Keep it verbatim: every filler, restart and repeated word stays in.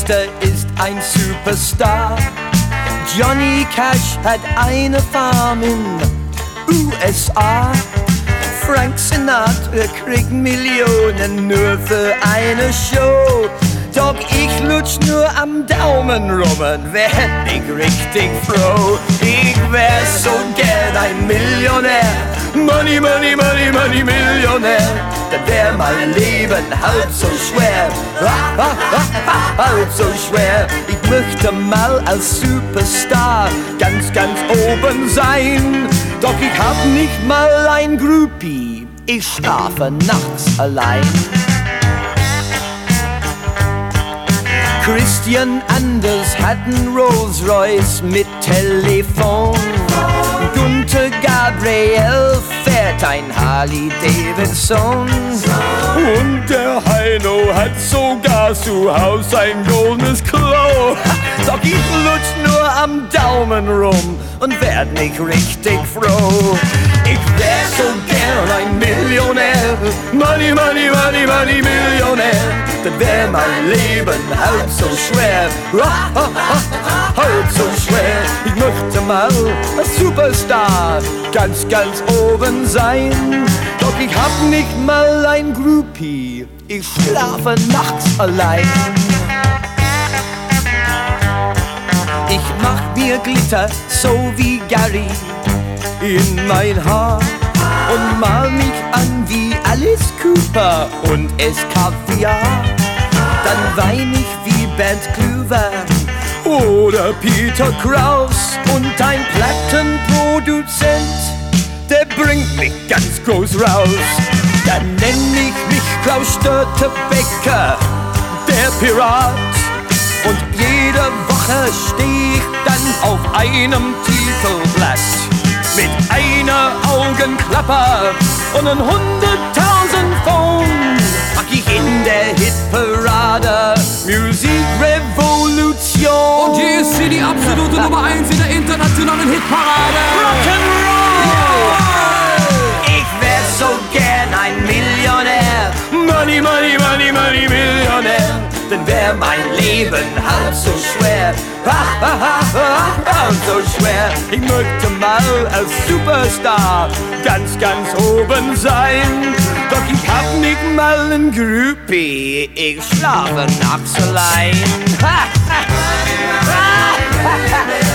Nächster ist ein Superstar. Johnny Cash hat eine Farm in U S A. Frank Sinatra kriegt Millionen nur für eine Show. Doch ich lutsch nur am Daumen rum und werd nicht richtig froh. Ich wär so gern ein Millionär. Money, money, money, money, Millionär. Dann wär mein Leben halb so schwer. Ha, ha, ha, ha, halb so schwer. Ich möchte mal als Superstar ganz, ganz oben sein. Doch ich hab nicht mal ein Groupie. Ich schlafe nachts allein. Christian Anders hat ein Rolls Royce mit Telefon. Gunther Gabriel fährt ein Harley Davidson. Und der Heino hat sogar zu Haus ein goldenes Klo. Doch ich lutsch nur am Daumen rum und werd nicht richtig froh. Ich wär so gern ein Millionär. Money, money, money, money, Millionär. Dann wär mein Leben halb so schwer. Halb so schwer. Ich möchte mal als Superstar ganz, ganz oben sein. Doch ich hab nicht mal ein Groupie. Ich schlafe nachts allein. Ich mach mir Glitter, so wie Gary, in mein Haar und mal mich an wie Alice Cooper und ess Kaviar. Dann wein ich wie Bert Kluwer oder Peter Kraus und ein Plattenproduzent, der bringt mich ganz groß raus. Dann nenn ich mich Klaus Störtebeker, der Pirat. Und jede Woche steh ich dann auf einem Titelblatt mit einer Augenklappe und ein hunderttausend Pfund. Mach ich in der Hitparade Musikrevolution. Und hier ist sie, die absolute Nummer eins in der internationalen Hitparade. Rock'n'Roll! Yeah. Ich wär so gern ein Millionär. Money, money, money, money, Millionär. Dann wär mein Leben halb so schwer. Ha, ha, ha, ha, halb so schwer. Ich möchte mal als Superstar ganz, ganz oben sein. Doch ich hab nicht mal ein Groupie. Ich schlafe nachts allein. Ha, ha, ha, ha, ha.